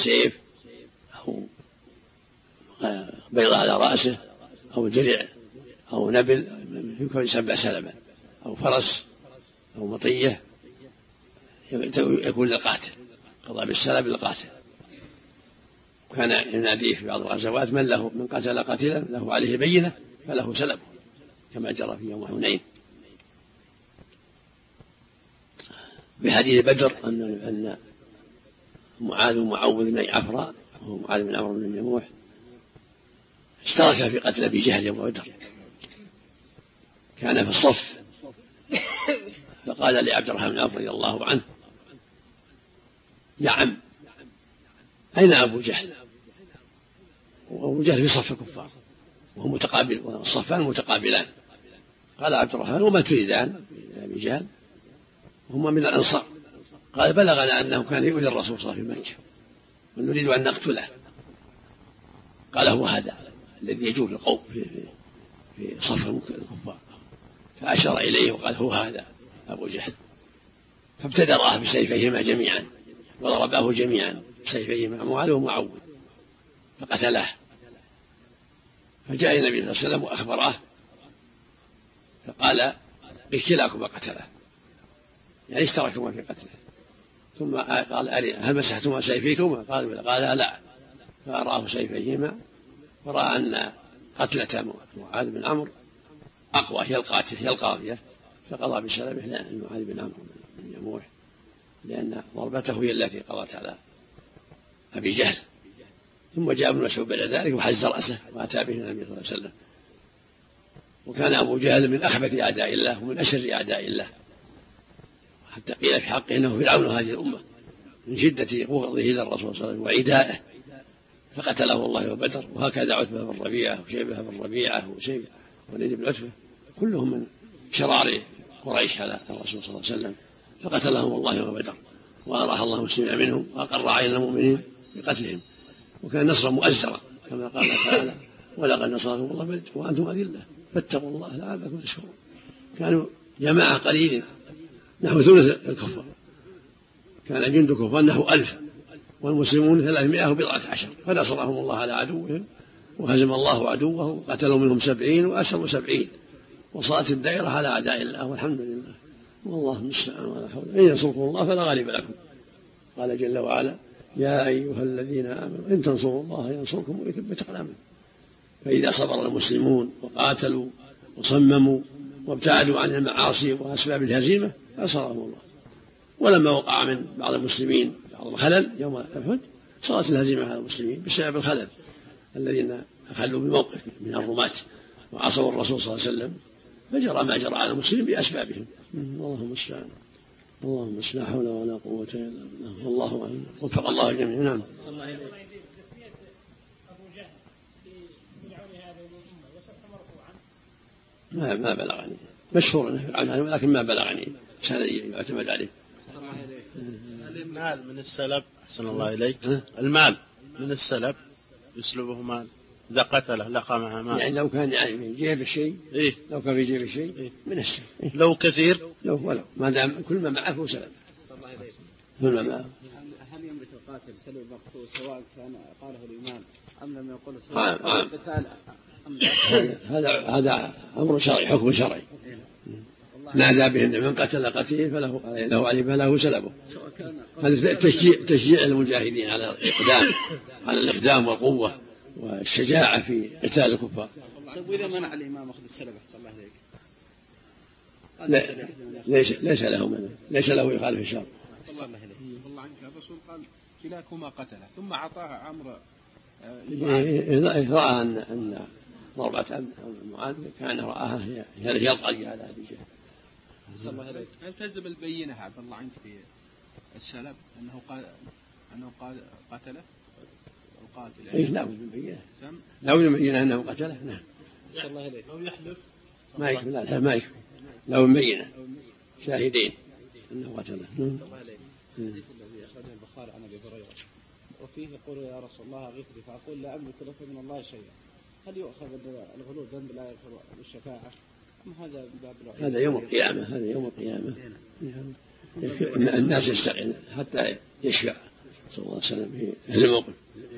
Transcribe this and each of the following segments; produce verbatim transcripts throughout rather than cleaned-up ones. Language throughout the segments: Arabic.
سيف أو بيضة على رأسه أو درع أو نبل يمكن سبع سلبا أو فرس أو مطية يكون للقاتل، قضى بالسلب للقاتل. كان يناديه في بعض الغزوات: من له من قتل قتيلا له عليه بينة فله سلبه، كما جرى في يوم حنين. في حديث بدر أن أن معاذ ومعوذ بن عفراء وهو معاذ بن عمرو بن الجموح اشترك في قتل أبي جهل يوم بدر، كان في الصف، فقال لعبد الرحمن بن عوف رضي الله عنه: يا عم أين أبو جهل؟ وأبو جهل في صف الكفار وهم متقابل والصفان متقابلان. قال عبد الرحمن: وما تريدان أبي جهل؟ وهما من الأنصار. قال: بلغنا أنه كان يؤذي الرسول صلى الله عليه وسلم في مكة ونريد أن نقتله. قال: هو هذا الذي يجوب القوم في, في صف الكفار. فأشار إليه وقال: هو هذا أبو جهل. فابتدراه بسيفيهما جميعا وضرباه جميعا بسيفيهما معاذ ومعوذ فقتلاه. فجاء النبي صلى الله عليه وسلم وأخبراه فقال: كلاكما قتله، يعني اشتركما في قتله. ثم قال: هل مسحتما سيفيكما؟ قال: قال: لا. فأراه سيفيهما ورأى أن قتلة معاذ بن عمرو أقوى، هي القاتل هي القاضية، فقضى بسلبه لمعاذ بن عمرو بن الجموح، لأن ضربته هي التي قضت على أبي جهل. ثم جاء ابن مسعود بعد ذلك وحز رأسه وأتى به النبي صلى الله عليه وسلم. وكان أبو جهل من أخبث أعداء الله ومن أشر أعداء الله، حتى قيل في حقه إنه فرعون هذه الأمة من شدة بغضه إلى الرسول صلى الله عليه وسلم وعدائه، فقتله الله يوم بدر. وهكذا عتبة بن ربيعة وشيبة بن ربيعة وشيبة وليد بن عتبة كلهم من شرار قريش على الرسول صلى الله عليه وسلم، فقتلهم الله يوم بدر وأراح الله المسلمين منهم وأقر عين المؤمنين بقتلهم. وكان نصرا مؤزرا كما قال تعالى: ولقد نصركم الله بدر وأنتم أذلة فاتقوا الله لعلكم تشكرون. كانوا جماعة قليل نحو ثلث الكفار، كان جند كفار نحو ألف والمسلمون ثلاثمائة وبضعة عشر، فنصرهم الله على عدوهم وهزم الله عدوه وقتلوا منهم سبعين وأسروا سبعين، وصارت الدائرة على أعداء الله والحمد لله والله المستعان ولا حول. إن ينصركم الله فلا غالب لكم. قال جل وعلا: يا أيها الذين آمنوا إن تنصروا الله ينصركم ويثبت أقدامكم. فإذا صبر المسلمون وقاتلوا وصمموا وابتعدوا عن المعاصي وأسباب الهزيمة أنصرهم الله. ولما وقع من بعض المسلمين بعض الخلل يوم أحد صارت الهزيمة على المسلمين بسبب الخلل الذين أخلوا بموقف من الرماة وعصوا الرسول صلى الله عليه وسلم، فجرى ما جرى على المسلمين بأسبابهم. اللهم استعان اللهم لا حول ولا قوة إلا بالله والله أعلم. وفق الله الجميع. نعم. ما ما بلغني، مشهور انه عنه ولكن ما بلغني سند يعتمد عليه. المال من السلب، أحسن الله إليك، المال من السلب يسلبه مال إذا قتله لقى معه مال، يعني لو كان يعني في جيب الشيء إيه؟ لو كان في جيب الشيء إيه؟ من السلب، إيه؟ لو كثير لو ولو ما دام كل ما معه هو سلب. كل ما معه. هل يملك القاتل سلب المقتول سواء كان قاله الإمام أم لم يقل سواء القتال؟ هذا هذا أمر شرعي، حكم شرعي. نادى بهن من قتل قتيل فله له عليه فله سلبه. هذا تشجيع تشجيع المجاهدين على الإقدام على الإقدام والقوة والشجاعة في قتال الكفار. طيب وإذا منع الإمام أخذ السلب أحسن الله إليك؟ ليس ليس له منع، ليس له يخالف الشرع. الله عنك الرسول قال: كلاكما قتله، ثم أعطاها عمرو رأى أن أن ضربة معاذ كان رآها هي التي يلقى على أبي جهل. هل تلزم البينة عبد الله عنك في السلب أنه قال أنه قتله القاتل؟ إيه لا بد من بينة، لا بد من بينة أنه قتله. نعم. صلى الله عليه. لو يحلف ما يكفي، لا ما يكفي، لو بينة شاهدين أنه قتله. صلى الله عليه. الذي أخرجه البخاري عن أبي هريرة وفيه يقول: يا رسول الله أغثني، فأقول: لا أملك لك من الله شيئا. هل يؤخذ الغلو ذنب لا يغفر بالشفاعة أم هذا من باب الوعيد؟ هذا يوم القيامة، هذا يوم القيامة الناس يستغل حتى يشفع صلى الله عليه وسلم في أهل الموقف.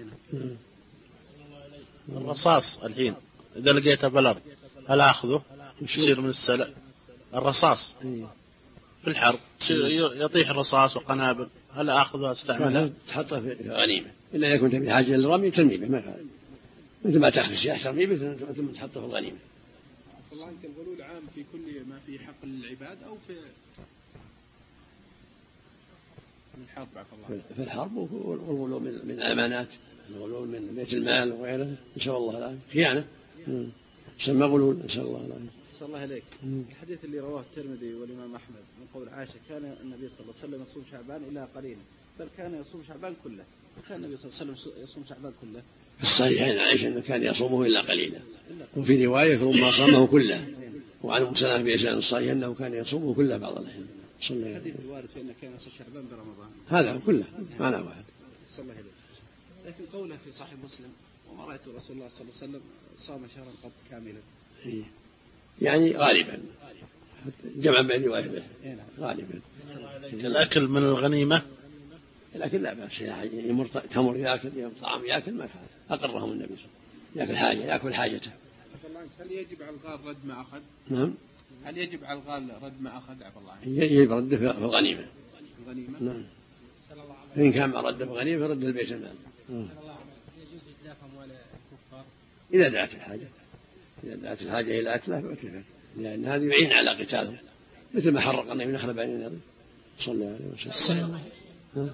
الرصاص الحين إذا لقيته بالأرض هل أخذه يصير من السلع؟ الرصاص في الحرب يطيح الرصاص وقنابل هل أخذه أستعمله؟ تحطه في غنيمة إلا إذا كنت بحاجة للرمي ترمي به ما يخالف، مثل ما تأخذ السلاح ترمي به ثم تحطه في الغنيمة. الله عنك الغلول عام في كل ما في حق العباد أو في الحرب؟ الله في الحرب والغلول من الأمانات، الغلول من بيت المال وغيره نسأل الله العافية، خيانة يسمى غلول نسأل الله العافية. صلى الله عليك. الحديث اللي رواه الترمذي والإمام أحمد من قول عائشة كان النبي صلى الله عليه وسلم يصوم شعبان إلا قليلا، بل كان يصوم شعبان كله، وكان النبي صلى الله عليه وسلم يصوم شعبان كله. في الصحيحين عائشة أنه كان يصومه إلا قليلا، وفي رواية ربما صامه كله، وعن أم سلمة بإسناد الصحيح أنه كان يصومه كله بعض الأحيان. الحديث الوارد في أنه كان يصوم شعبان برمضان هذا كله معنى واحد. صلى الله عليه. لكن قوله في صحيح مسلم وما رأيت رسول الله صلى الله عليه وسلم صام شهرا قط كاملا، يعني غالبا جمع بين روايته غالبا. الأكل من الغنيمة لكن لا بأس، يمر تمر يأكل يوم طعام يأكل ما فعل، أقرهم النبي صلى الله عليه وسلم، يأكل حاجة يأكل حاجته. هل يجب على الغال رد ما أخذ؟ نعم. هل يجب على الغال رد ما أخذ عفى الله عنه؟ يجب رده في الغنيمة. الغنيمة؟ نعم. إن كان ما رده في الغنيمة فرد البيت المال. يجوز إتلاف أموال الكفار إذا دعت الحاجة، إذا دعت الحاجة إلى أكله فأتلفه، لأن هذا يعين على قتالهم، مثل ما حرق النبي نخل بني النضر صلى الله عليه وسلم. صلى الله عليه وسلم.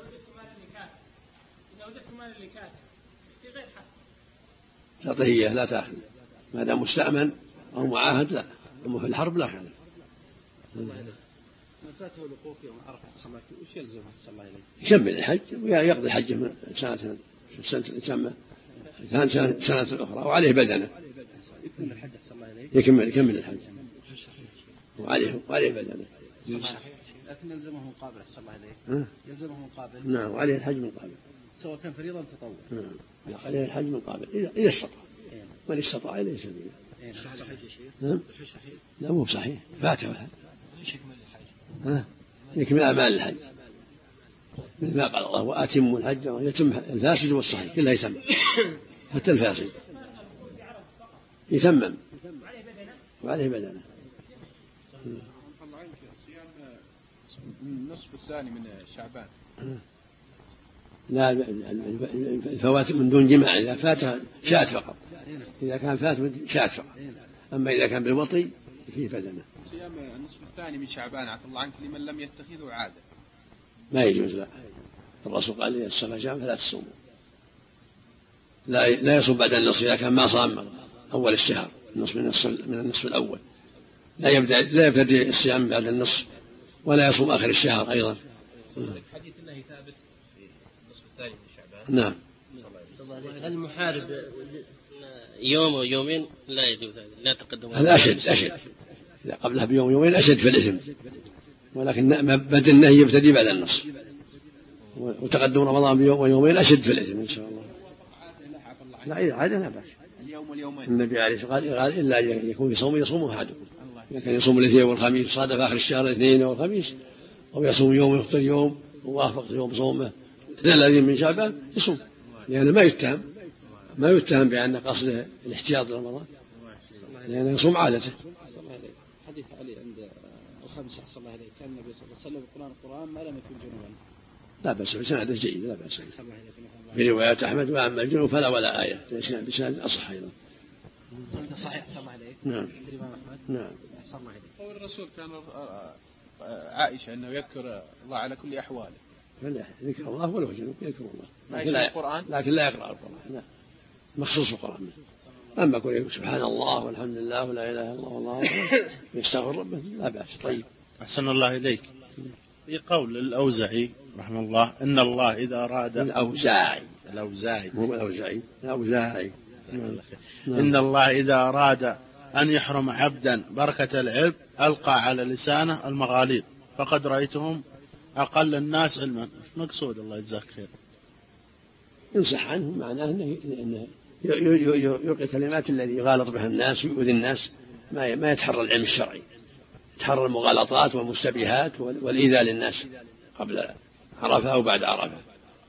إذا وجدت مال الكافر في غير حق تعطيه لا تأخذ، ما دام مستأمن أو معاهد لا، أما في الحرب لا خير. صلى الله عليه. من فاته الوقوف يوم عرفة صلى الله عليه وش يلزمه صلى الله عليه؟ يكمل الحج ويقضي الحج من سنة سنة تسمى كان سنة, سنة أخرى وعليه بدنه. يكمل الحج صلى الله عليه. يكمل يكمل الحج وعليه وعليه بدنه. لكن يلزمه مقابل صلى الله عليه. يلزمه مقابل. نعم وعليه الحج من قابل. سواء كان فريضا تطوع. نعم عليه الحج من قابل إذا إذا استطاع. من استطاع إليه سبيلا. صحيح يا شيخ. نعم. لا مو صحيح فاته الحج. ها يكمل أعمال الحج مثل ما قال الله وأتموا الحج ويتم الفاسد والصحيح كلها يتم حتى الفاسد يتمم وعليه بدنه. صيام النصف الثاني من شعبان لا الفوات من دون جماع، إذا فات شات فقط، إذا كان فات شات فقط، أما إذا كان بالوطي فيه بدنه. صيام النصف الثاني من شعبان عفى الله عنك لمن لم يتخذه عادة ما يجوز لا، الرسول قال إذا السماء جاء فلا تصوموا، لا لا يصوم بعد النصف إذا كان ما صام أول الشهر النصف من النصف من النصف الأول، لا يبدأ لا يبتدئ الصيام بعد النصف، ولا يصوم آخر الشهر أيضا. حديث الله ثابت في النصف الثاني من شعبان. نعم. المحارب يوم أو يومين لا يجوز لا تقدم. هذا أشد أشد إذا قبلها بيوم يومين أشد في الإثم، ولكن بدل النهي يبتدي بعد النصف، وتقدم رمضان بيوم ويومين أشد في الإثم إن شاء الله. لا إذا عادة لا بأس. اليوم واليومين. النبي عليه الصلاة والسلام قال إلا يكون يصوم يصوم أحدكم، إذا كان يصوم الاثنين والخميس صادف آخر الشهر الاثنين والخميس، أو يصوم يوم يفطر يوم ووافق يوم صومه ثلاثين من شعبان يصوم، لأنه ما يتهم ما يتهم بأن قصده الاحتياط لرمضان، لأنه يصوم عادته. حديث علي عند الخمسة صلى الله عليه كان النبي صلى الله عليه وسلم يقرأ القرآن ما لم يكن جنوبا. لا بأس بسنده جيد لا بأس. في رواية أحمد وأما الجنوب فلا ولا آية بسند أصح أيضا. صحيح صلى الله عليه. نعم. نعم. صلى الله عليه. قول الرسول كان عائشة أنه يذكر الله على كل أحواله. لا ذكر الله ولو جنوب يذكر الله. ما يقرأ القرآن. لكن لا يقرأ القرآن لا. مخصوص القرآن. أما يقول سبحان الله والحمد لله ولا إله إلا الله والله أكبر يستغفر ربه لا بأس. طيب. أحسن الله إليك. في قول الأوزعي رحمه الله إن الله إذا أراد الأوزاعي الأوزاعي مو الأوزاعي الأوزاعي إن الله إذا أراد أن يحرم عبدا بركة العلم ألقى على لسانه المغاليط فقد رأيتهم أقل الناس علما. مقصود الله يجزاك خير. ينصح عنه معناه أنه يلقي كلمات الذي يغالط بها الناس ويؤذي الناس، ما ما يتحرى العلم الشرعي، يتحرى المغالطات والمشتبهات والإيذاء للناس قبل عرفة أو بعد عرفة.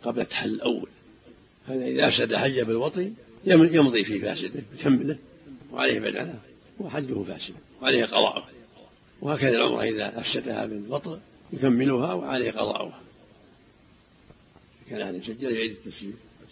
قبل التحلل الأول. هذا إذا أفسد حجه بالوطي يمضي في فاسده يكمله وعليه بدنه وحجه فاسد وعليه قضاؤه. وهكذا العمرة إذا أفسدها بالوطء يكملها وعليه قضاؤها. كان أهل يسجل يعيد التسجيل.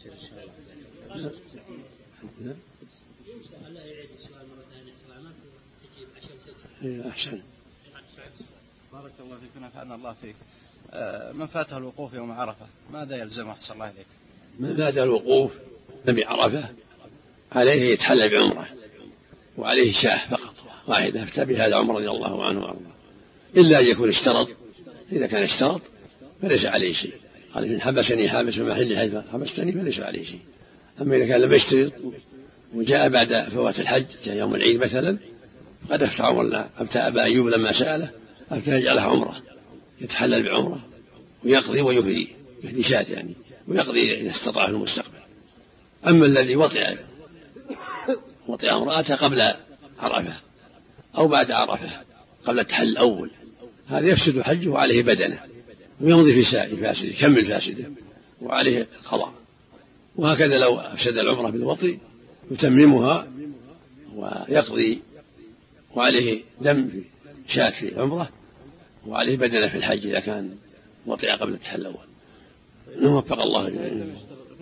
أحسن. بارك الله فيك ونفعنا الله فيك. من فاته الوقوف يوم عرفة ماذا يلزمه؟ أحسن الله إليك. من فاته الوقوف بعرفة عليه يتحلل بعمرة وعليه شاه فقط واحدة افتى بها العمر رضي الله عنه وارضاه، إلا أن يكون اشترط. إذا كان اشترط فليس عليه شيء. قال إن حبسني حابس في محل حيث حبستني فليس عليه شيء. أما إذا كان لم يشترط وجاء بعد فوات الحج جاء يوم العيد مثلا فقد أفتى عمر. أفتى أبا أيوب لما سأله أفتى يجعلها عمرة يتحلل بعمرة ويقضي ويهدي يهدي شاة يعني ويقضي إذا استطاع في المستقبل. أما الذي وطئ وطئ امرأته قبل عرفة أو بعد عرفة قبل التحلل الأول هذا يفسد حجه وعليه بدنه ويمضي في سائر فاسد يكمل فاسده وعليه القضاء. وهكذا لو أفسد العمرة بالوطئ يتممها ويقضي وعليه دم في شاة في العمرة وعليه بدنه في الحج إذا كان وطئ قبل التحلل الأول. وفق الله جميعا.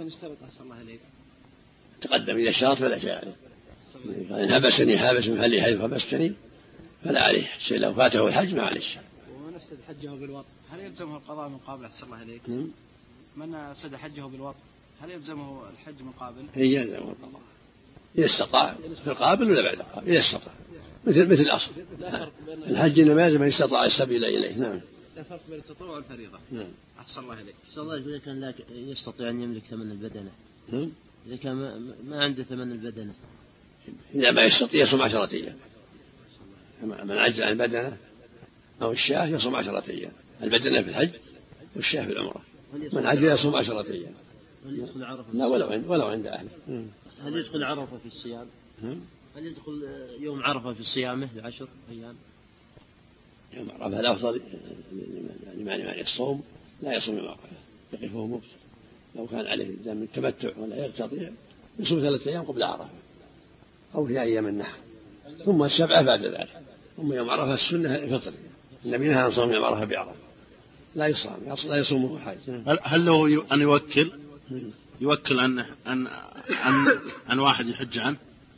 تقدم إذا اشترط فلا شيء عليه. إن حبسني حابس من محلي حيث حبستني فلا عليه شيء. لو فاته الحج ما عليه شيء. ومن أفسد حجه بالوطء هل يلزمه القضاء من قابل؟ أحسن الله إليك. من أفسد حجه بالوطء هل يلزمه الحج من قابل؟ هي يلزمه القضاء إذا استطاع في القابل ولا بعد القابل إذا استطاع مثل مثل الأصل. الحج إنما يلزم من استطاع السبيل إليه. نعم. لا فرق بين التطوع والفريضة. نعم. أحسن الله إليك. أحسن الله إذا كان لا يستطيع أن يملك ثمن البدنة. نعم. إذا كان ما, ما عنده ثمن البدنة. إذا ما يستطيع يصوم عشرة أيام. من عجز عن البدنة أو الشاه يصوم عشرة أيام. البدنة في الحج والشاه في العمرة. من عجز يصوم عشرة أيام. هل يدخل عرفة؟ لا ولو عند ولو عند أهله. هل يدخل عرفة في الصيام؟ هل يدخل يوم عرفة في صيامه بعشر أيام؟ يوم عرفة الأفضل لمن الصوم لا يصوم يوم عرفة يقفه مبصر. لو كان عليه دم التمتع ولا يستطيع يصوم ثلاثة أيام قبل عرفة أو في أيام النحر ثم السبعة بعد ذلك. ثم يوم عرفة السنة الفطر. النبي نهى عن صوم يوم عرفة بعرفة لا يصام لا يصومه حاج. هل له أن يوكل يوكل أن أن أن, أن واحد يحج عنه؟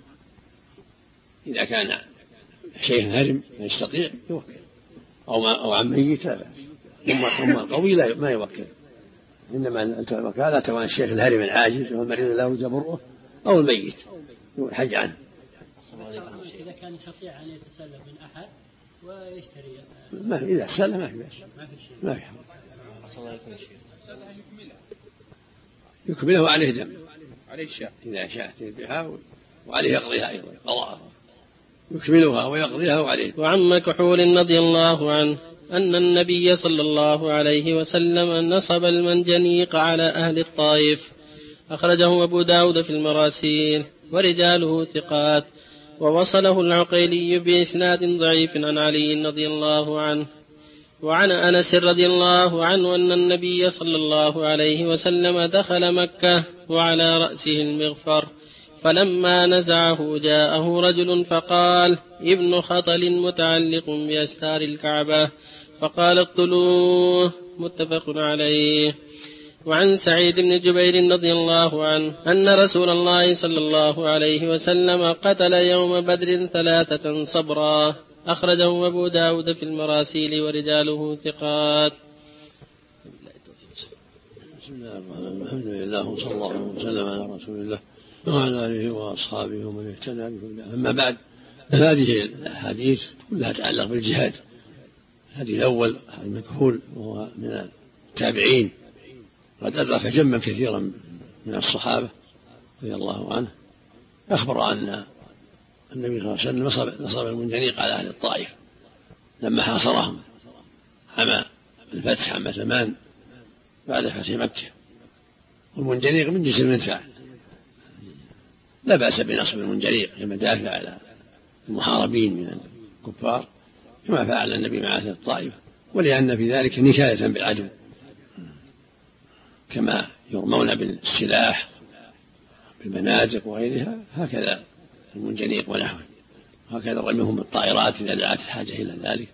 إذا كان شيء هرم لا يستطيع يوكل أو ما أو عن ميت لا بأس. ثم القوي لا ما يوكل. إنما الوكالة عن الشيخ الهرم العاجز والمريض لا يرجى برؤه أو الميت يحج عنه. إذا كان يستطيع أن يتسلم من أحد ويشتري ما في إذا تسلم ما في بأس ما في حرج. يكمله عليه دم عليه الشاء إذا شاء يذبحها وعليه يقضيها أيضا قضاءها يكملها ويقضيها وعليه. وعن مكحول رضي الله عنه أن النبي صلى الله عليه وسلم نصب المنجنيق على أهل الطائف. أخرجه أبو داود في المراسيل ورجاله ثقات ووصله العقيلي بإسناد ضعيف عن علي رضي الله عنه. وعن أنس رضي الله عنه أن النبي صلى الله عليه وسلم دخل مكة وعلى رأسه المغفر فلما نزعه جاءه رجل فقال ابن خطل متعلق بأستار الكعبة فقال اقتلوه متفق عليه. وعن سعيد بن جبير رضي الله عنه أن رسول الله صلى الله عليه وسلم قتل يوم بدر ثلاثة صبرا. أخرجه أبو داود في المراسيل ورجاله ثقات. بسم الله الرحمن الرحيم. الحمد لله وصلى الله وسلم على رسول الله وعلى آله وأصحابه ومن اهتدى بهداه. أما بعد هذه الأحاديث كلها تتعلق بالجهاد. الحديث الأول عن مكحول وهو من التابعين قد أدرك جما كثيرا من الصحابة رضي الله عنه. أخبر أن النبي صلى الله عليه وسلم نصب المنجنيق على أهل الطائف لما حاصرهم عام الفتح عام ثمان بعد فتح مكة. والمنجنيق من جنس المدفع لا بأس بنصب المنجنيق كمدافع على المحاربين من الكفار كما فعل النبي مع أهل الطائف ولأن في ذلك نكاية بالعدو كما يرمون بالسلاح بالمناجق وغيرها، هكذا المنجنيق ونحوه، هكذا رميهم بالطائرات إذا دعت الحاجة إلى ذلك.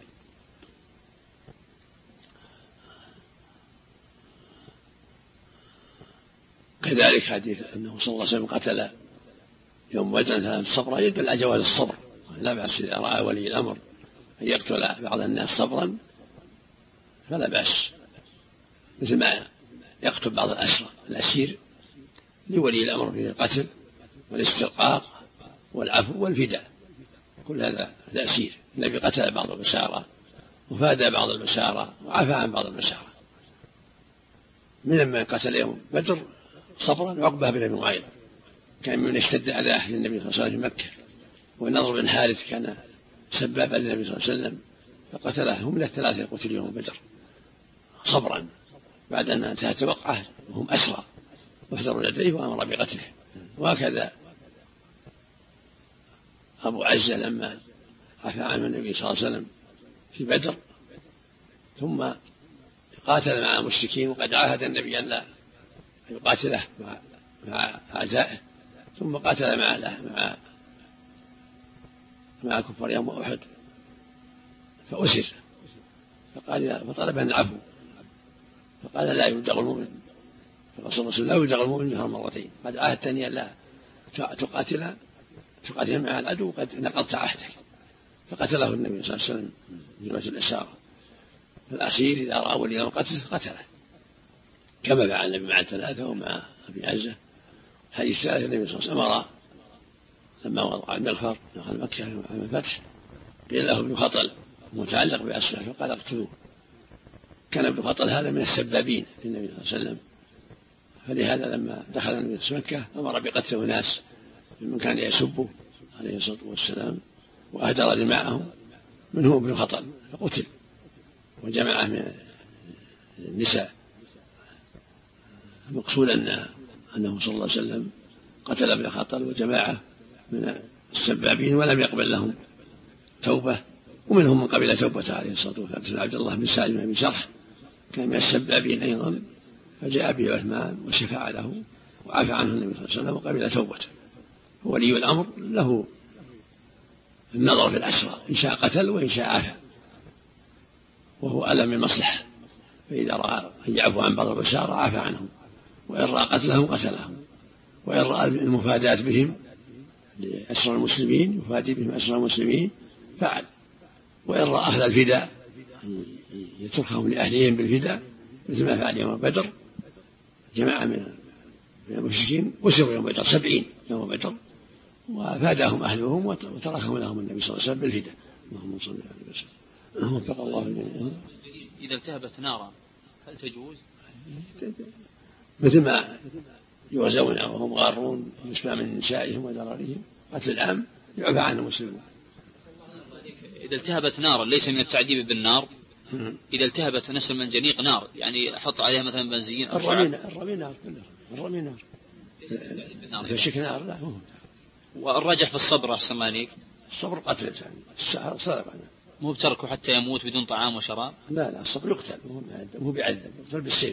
كذلك حديث أنه صلى الله عليه وسلم قتل يوم بدر ثلاث صبرا يدل على جواز الصبر، لا بأس إذا رأى ولي الأمر أن يقتل بعض الناس صبرا فلا بأس، مثل ما يقتل بعض الأسرى الأسير لولي الأمر في القتل والاسترقاق والعفو والفداء، كل هذا الأسير. النبي قتل بعض البشارة وفادى بعض البشارة وعفى عن بعض البشارة. من من قتل يوم بدر صبرا عقبة بن أبي معيط كان من اشتد على أهل النبي صلى الله عليه وسلم في مكة، والنضر بن حارث كان سبابا للنبي صلى الله عليه وسلم فقتلهم له ثلاثة قتل يوم بدر صبرا بعد أن انتهت الوقعة وهم أسرى واحذروا يديه وأمر بقتله. وهكذا أبو عزة لما عفى عنه النبي صلى الله عليه وسلم في بدر ثم قاتل مع المشركين وقد عاهد النبي أن لا يقاتله مع مع أعدائه، ثم قاتل مع مع مع كفار يوم أحد فأسر فقال فطلب أن العفو فقال لا يلدغ المؤمن، فقال صلى الله عليه وسلم لا يلدغ المؤمن منها مرتين، قد عاهدتني أن لا تقاتل تقاتل مع العدو قد نقضت عهدك، فقتله النبي صلى الله عليه وسلم جملة الإسارة. الأسير إذا رأى ولي الأمر قتله قتله كما فعل النبي مع الثلاثة ومع أبي عزة. حديث الثالث النبي صلى الله عليه وسلم أمر لما وضع المغفر دخل مكة عام الفتح قيل له ابن خطل متعلق بأسره فقال اقتلوه. كان ابن خطل هذا من السبابين للنبي صلى الله عليه وسلم، فلهذا لما دخل النبي في مكة أمر بقتل أناس من كان يسبه عليه الصلاة والسلام وأهدر دماءهم منهم ابن خطل فقتل، وجماعة من النساء. المقصود أن أنه صلى الله عليه وسلم قتل ابن خطل وجماعة من السبابين ولم يقبل لهم توبة، ومنهم من قبل توبة عليه الصلاة والسلام مثل عبد الله بن سالم بن شرح كان من السبابين أيضا، فجاء به عثمان وشفع له وعفى عنه النبي صلى الله عليه وسلم وقبل توبته. ولي الأمر له النظر في الأسرى إن شاء قتل وإن شاء عفى، وهو ألم المصلحة، فإذا رأى أن يعفو عن بعض البشارة عفى عنهم، وإن رأى قتلهم قتلهم، وإن رأى المفاداة بهم لأسرى المسلمين يفادي بهم أسرى المسلمين فعل، وإن رأى أهل الفداء يتركهم لأهلهم بالفداء مثل ما فعل يوم بدر. جماعة من المشركين وسروا يوم بدر سبعين يوم بدر وفاداهم أهلهم وتركهم لهم النبي صلى الله عليه وسلم بالفداء. اللهم صل عليه وسلم. وفق الله الجميع. إذا التهبت نارا هل تجوز؟ مثل ما يغزون وهم غارون يسمع من نسائهم وذراريهم قتل العام يعفى عن المسلمون. إذا التهبت نارا ليس من التعذيب بالنار، إذا التهبت نفس المنجنيق نار يعني أحط عليها مثلا بنزين أو الرمي الرمي نار الرمي نار الشك نار لا هو. والرجح في الصبر أحسن الله عليك الصبر قتل يعني السحر صار مو بتركه حتى يموت بدون طعام وشراب. لا لا الصبر يقتل مو بيعذب يقتل بالسيف.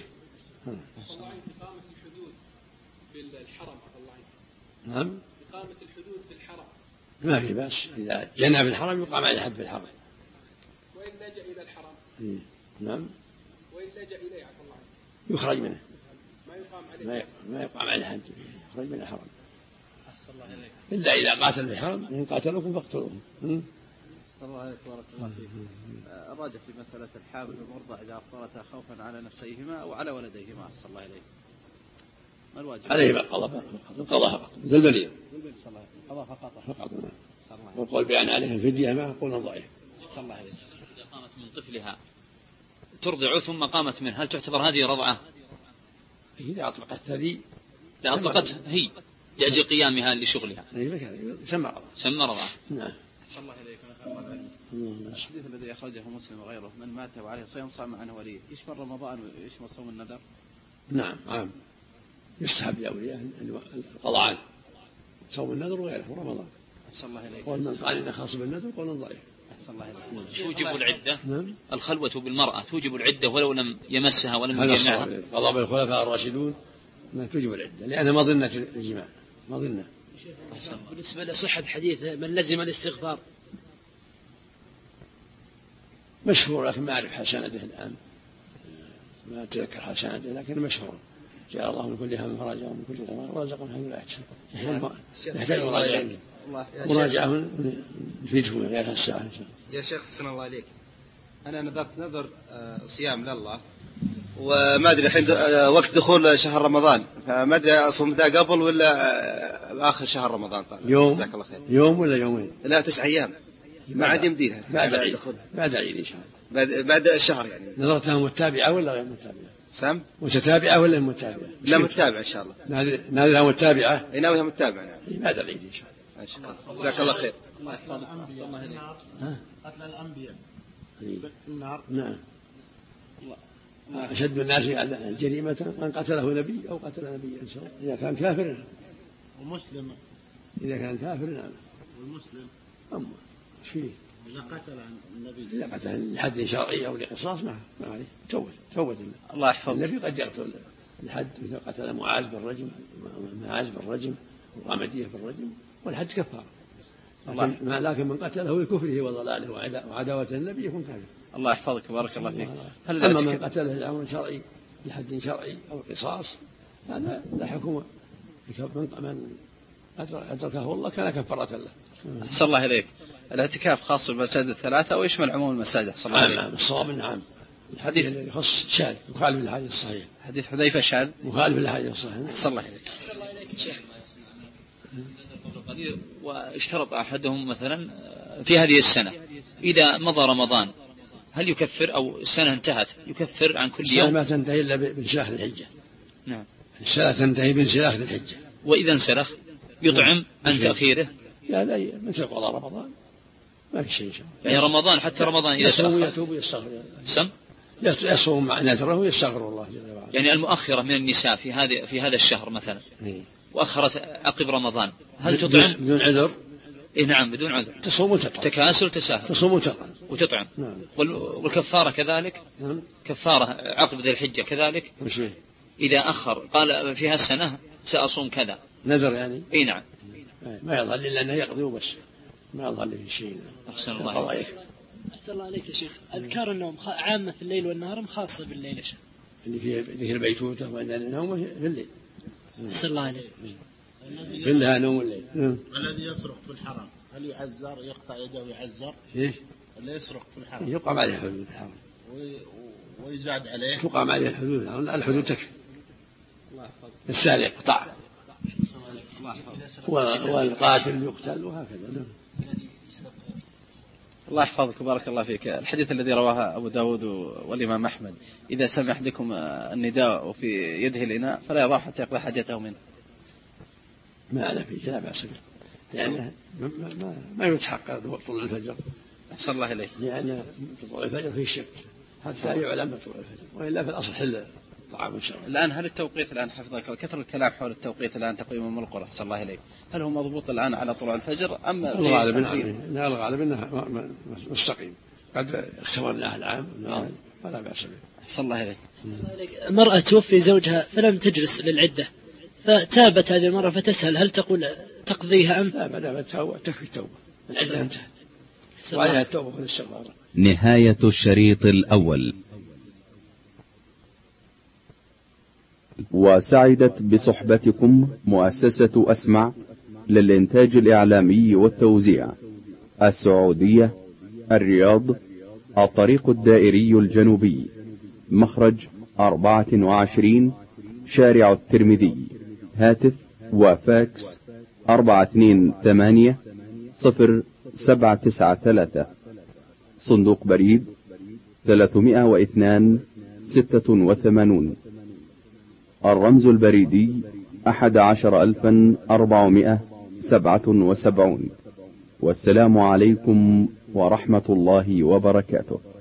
نعم إقامة الحدود في الحرم ما في بأس، إذا جنى في الحرم يقام عليه حد في الحرم. وإن لجأ إلى الحرم إيه. نعم وإن لجأ إليه عفى الله يخرج منه ما يقام عليه ما ما يقام عليه حد يخرج من الحرم أحسن الله إليك. إلا إذا قاتل في الحرم إن قاتلوكم فاقتلوهم. صلى الله عليه وسلم. الراجح في مسألة الحامل والمرضع إذا أفطرتا خوفا على نفسيهما أو على ولديهما أحسن الله إليك ما الواجب؟ عليهما القضاء القضاء فقط مثل المريض القضاء فقط فقط والقول بأن عليه الفدية ما قول ضعيف. صلى الله عليه إذا قامت من طفلها ترضع ثم قامت منه هل تعتبر هذه رضعة؟ إذا أطلقت هذه لا أطلقتها هي لأجل قيامها لشغلها سمى رضعة سمى رضعة. نعم. صلى الله عليك الحديث الذي أخرجه مسلم وغيره من مات وعليه صيام صام عنه وليه يشمل رمضان ويشمل صوم النذر. نعم عام يستحب لأولياء القضاء عنه صوم النذر وغيره ورمضان. صلى الله عليه قول من قال إن خاص بالنذر قول ضعيف. توجب العدة. نعم. الخلوة بالمرأة توجب العدة ولو لم يمسها ولم يجمعها. هذا قضى بالخلفاء الراشدون أنها توجب العدة لأنها مظنة الجماع مظنة. بالنسبة لصحة حديث من لزم الاستغفار مشهور لكن ما أعرف حسنده الآن ما أتذكر حسنده لكن مشهور جعل الله من كل هم فرجا ومن كل ضمان ورزقهم حيث لا يحتسب يحتاج مراجعة مراجعة يفيدكم غيرها الساعة إن شاء الله. يا شيخ حسن الله عليك أنا نذرت نذر صيام لله وما أدري الحين وقت دخول شهر رمضان فما أدري أصوم ذا قبل ولا آخر شهر رمضان طبعا. يوم جزاك الله خير. يوم ولا يومين؟ لا تسع أيام ما عاد يمديها بعد العيد بعد العيد إن شاء الله بعد بعد الشهر يعني. نظرتها متابعة ولا غير متابعة؟ سام متتابعة ولا متابعة؟ لا متابعة إن شاء الله. نادرها متابعة. أي ناويها متابعة نعم. بعد العيد إن شاء الله. إن شاء الله. جزاك الله خير. قتل الأنبياء النار. نعم. أشد الناس جريمة من قتله نبي أو قتل نبيا سواء إذا كان كافر ومسلم إذا كان كافر نعم. والمسلم أما إيش فيه؟ إذا قتل النبي إذا قتل لحد شرعي أو لقصاص ما ما عليه توبة توبة الله يحفظه. النبي قد يقتل لحد مثل قتل معاذ بالرجم معاذ بالرجم وغامدية بالرجم والحد كفار. لكن, لكن من قتله لكفره وضلاله وعداوة النبي يكون كافر. الله يحفظك بارك الله فيك. أما من قتله لأمر شرعي لحد شرعي أو قصاص هذا لا حكم من أدركه الله كان كفارة له. أحسن الله إليك. الاعتكاف خاص بالمساجد الثلاثة أو يشمل عموم المساجد؟ أحسن الله إليك. نعم الصواب نعم. الحديث اللي يخص شاذ مخالف للحديث الصحيح. حديث حذيفة شاذ مخالف للحديث الصحيح. أحسن الله إليك. أحسن الله إليك يا شيخ. واشترط أحدهم مثلا في هذه السنة إذا مضى رمضان هل يكفر أو السنة انتهت يكفر عن كل يوم؟ السنة ما تنتهي إلا بانسلاخ الحجة. نعم. السنة تنتهي بانسلاخ الحجة. وإذا انسلخ يطعم عن تأخيره؟ لا لا مثل قضاء رمضان ما في شيء. يعني رمضان حتى رمضان إذا يصوم يتوب ويستغفر. سم؟ يصوم مع نذره ويستغفر الله جل وعلا. يعني المؤخرة من النساء في هذا في هذا الشهر مثلا وأخرت عقب رمضان هل تطعم؟ بدون عذر؟ إيه نعم بدون عذر. تصوم وتطعم. تكاسل تساهل. تصوم وتطعم. وتطعم. نعم. والكفارة كذلك. نعم. كفارة عقب ذي الحجة كذلك. مش فيه. إذا أخر قال في هالسنة سأصوم كذا. نذر يعني. إيه نعم. ما يظل إلا أنه يقضي وبس. ما يظل في شيء. أحسن الله عليك. أحسن الله عليك يا شيخ. أذكار النوم عامة في الليل والنهار خاصة بالليل يا شيخ. اللي فيه ذكر البيتوتة وأن النوم في الليل. أحسن الله عليك. كلها نوم الليل. الذي يسرق في الحرم هل يعزر يقطع يده ويعزر؟ ايش؟ اللي يسرق في الحرم يقام عليه حدود الحرم ويزاد عليه. تقام عليه حدود الحرم لا الحدود تكفي. السارق يقطع والقاتل يقتل وهكذا. الله يحفظك وبارك الله فيك. الحديث الذي رواه أبو داود والإمام أحمد إذا سمع أحدكم النداء وفي يده الإناء فلا يضع حتى يقضي حاجته منه. ما أنا فيه لا بأس به لأنه ما, ما, ما يتحقق طلوع الفجر. أحسن الله إليك. لأن طلوع الفجر فيه شك حتى يعلم طلوع الفجر وإلا في الأصل حل طعام الشرع. الآن هل التوقيت الآن حفظك كثر الكلام حول التوقيت الآن تقويم من القرى أحسن الله إليك هل هو مضبوط الآن على طلوع الفجر أم الغالب لا الغالب أنه مستقيم قد اختبرناه العام ولا بأس به. أحسن الله إليك. مرأة توفي زوجها فلم تجلس للعدة فتابت هذه المرة فتسأل هل تقول تقضيها أم لا بدأ تكفي التوبة العدة انتهت وعليها التوبة والاستغفار. نهاية الشريط الأول. وسعدت بصحبتكم مؤسسة أسمع للإنتاج الإعلامي والتوزيع السعودية الرياض الطريق الدائري الجنوبي مخرج أربعة وعشرين شارع الترمذي هاتف وفاكس أربعة اثنين ثمانية صفر سبعة تسعة ثلاثة صندوق بريد ثلاثمائة واثنان ستة وثمانون الرمز البريدي أحد عشر ألفا أربعمائة سبعة وسبعون. والسلام عليكم ورحمة الله وبركاته.